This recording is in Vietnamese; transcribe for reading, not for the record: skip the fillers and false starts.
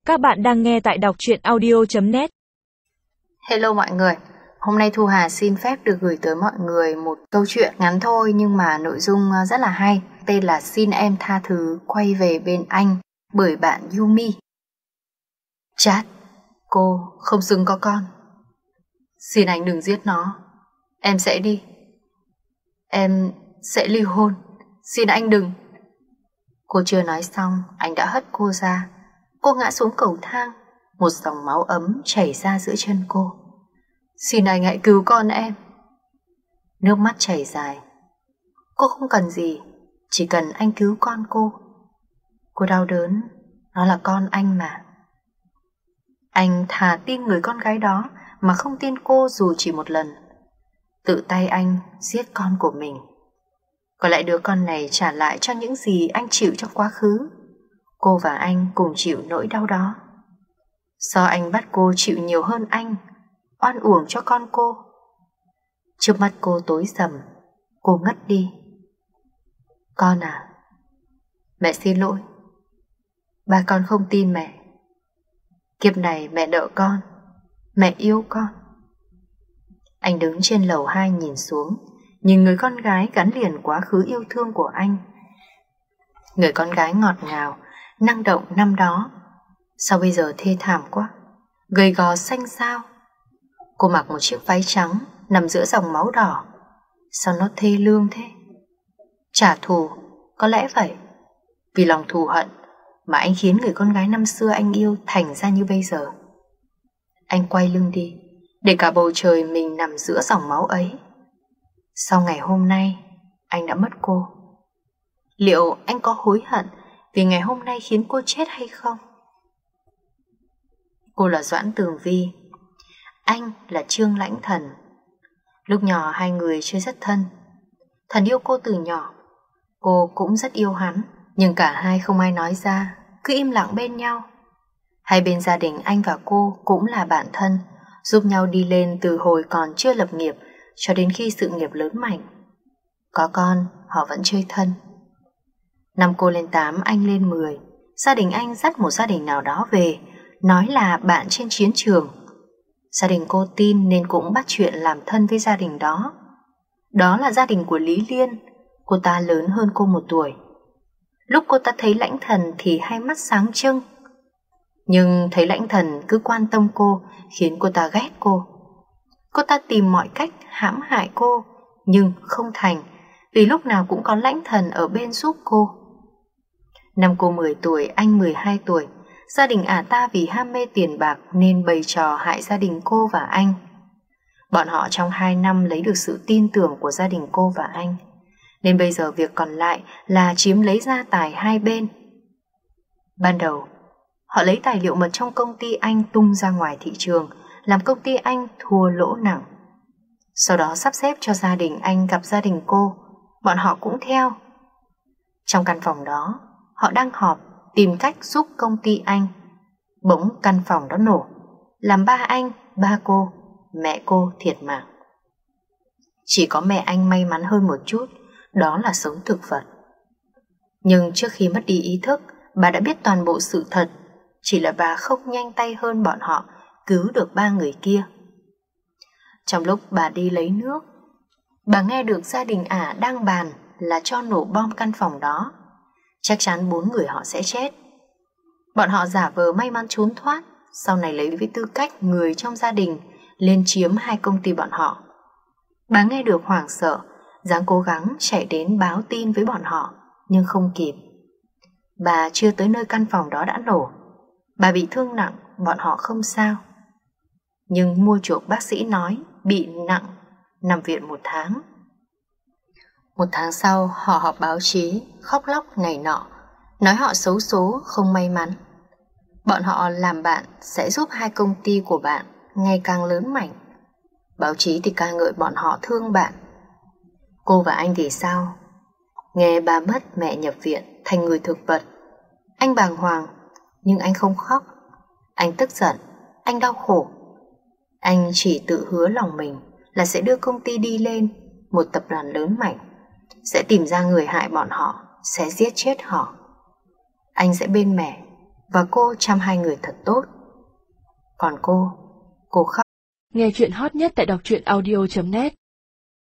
Các bạn đang nghe tại đọc truyện audio.net. Hello mọi người, hôm nay Thu Hà xin phép được gửi tới mọi người một câu chuyện ngắn thôi nhưng mà nội dung rất là hay. Tên là Xin Em Tha Thứ Quay Về Bên Anh bởi bạn Yumi. Chat, cô không xứng có con. Xin anh đừng giết nó. Em sẽ đi. Em sẽ ly hôn. Xin anh đừng. Cô chưa nói xong, anh đã hất cô ra. Cô ngã xuống cầu thang. Một dòng máu ấm chảy ra giữa chân cô. Xin anh hãy cứu con em. Nước mắt chảy dài. Cô không cần gì, chỉ cần anh cứu con cô. Cô đau đớn, nó là con anh mà. Anh thà tin người con gái đó mà không tin cô dù chỉ một lần. Tự tay anh giết con của mình. Có lẽ đứa con này trả lại cho những gì anh chịu trong quá khứ. Cô và anh cùng chịu nỗi đau đó. Do anh bắt cô chịu nhiều hơn anh, oan uổng cho con cô. Trước mắt cô tối sầm, cô ngất đi. Con à, mẹ xin lỗi. Ba con không tin mẹ. Kiếp này mẹ nợ con, mẹ yêu con. Anh đứng trên lầu 2 nhìn xuống, nhìn người con gái gắn liền quá khứ yêu thương của anh. Người con gái ngọt ngào, năng động năm đó, sao bây giờ thê thảm quá, gầy gò xanh xao. Cô mặc một chiếc váy trắng nằm giữa dòng máu đỏ. Sao nó thê lương thế? Trả thù, có lẽ vậy. Vì lòng thù hận mà anh khiến người con gái năm xưa anh yêu thành ra như bây giờ. Anh quay lưng đi, để cả bầu trời mình nằm giữa dòng máu ấy. Sau ngày hôm nay, anh đã mất cô. Liệu anh có hối hận vì ngày hôm nay khiến cô chết hay không? Cô là Doãn Tường Vi, anh là Trương Lãnh Thần. Lúc nhỏ hai người chơi rất thân. Thần yêu cô từ nhỏ, cô cũng rất yêu hắn. Nhưng cả hai không ai nói ra, cứ im lặng bên nhau. Hai bên gia đình anh và cô cũng là bạn thân, giúp nhau đi lên từ hồi còn chưa lập nghiệp cho đến khi sự nghiệp lớn mạnh. Có con, họ vẫn chơi thân. Năm cô lên 8, anh lên 10. Gia đình anh dắt một gia đình nào đó về, nói là bạn trên chiến trường. Gia đình cô tin nên cũng bắt chuyện làm thân với gia đình đó. Đó là gia đình của Lý Liên. Cô ta lớn hơn cô 1 tuổi. Lúc cô ta thấy Lãnh Thần thì hai mắt sáng trưng. Nhưng thấy Lãnh Thần cứ quan tâm cô khiến cô ta ghét cô. Cô ta tìm mọi cách hãm hại cô, nhưng không thành, vì lúc nào cũng có Lãnh Thần ở bên giúp cô. Năm cô 10 tuổi, anh 12 tuổi. Gia đình ả ta vì ham mê tiền bạc nên bày trò hại gia đình cô và anh. Bọn họ trong 2 năm lấy được sự tin tưởng của gia đình cô và anh, nên bây giờ việc còn lại là chiếm lấy gia tài hai bên. Ban đầu, họ lấy tài liệu mật trong công ty anh tung ra ngoài thị trường, làm công ty anh thua lỗ nặng. Sau đó sắp xếp cho gia đình anh gặp gia đình cô, bọn họ cũng theo. Trong căn phòng đó, họ đang họp tìm cách giúp công ty anh. Bỗng căn phòng đó nổ, làm ba anh, ba cô, mẹ cô thiệt mạng. Chỉ có mẹ anh may mắn hơn một chút, đó là sống thực vật. Nhưng trước khi mất đi ý thức, bà đã biết toàn bộ sự thật. Chỉ là bà không nhanh tay hơn bọn họ cứu được 3 người kia. Trong lúc bà đi lấy nước, bà nghe được gia đình ả đang bàn là cho nổ bom căn phòng đó. Chắc chắn 4 người họ sẽ chết. Bọn họ giả vờ may mắn trốn thoát, sau này lấy với tư cách người trong gia đình lên chiếm 2 công ty bọn họ. Bà nghe được hoảng sợ, dáng cố gắng chạy đến báo tin với bọn họ, nhưng không kịp. Bà chưa tới nơi căn phòng đó đã nổ. Bà bị thương nặng, bọn họ không sao. Nhưng mua chuộc bác sĩ nói bị nặng, nằm viện 1 tháng. 1 tháng sau họ họp báo chí, khóc lóc này nọ, nói họ xấu số, không may mắn. Bọn họ làm bạn sẽ giúp 2 công ty của bạn ngày càng lớn mạnh. Báo chí thì ca ngợi bọn họ thương bạn. Cô và anh thì sao? Nghe ba mất, mẹ nhập viện, thành người thực vật. Anh bàng hoàng, nhưng anh không khóc. Anh tức giận, anh đau khổ. Anh chỉ tự hứa lòng mình là sẽ đưa công ty đi lên, một tập đoàn lớn mạnh, sẽ tìm ra người hại bọn họ, sẽ giết chết họ. Anh sẽ bên mẹ, và cô chăm hai người thật tốt. Còn cô khóc. Nghe chuyện hot nhất tại đọc truyện audio.net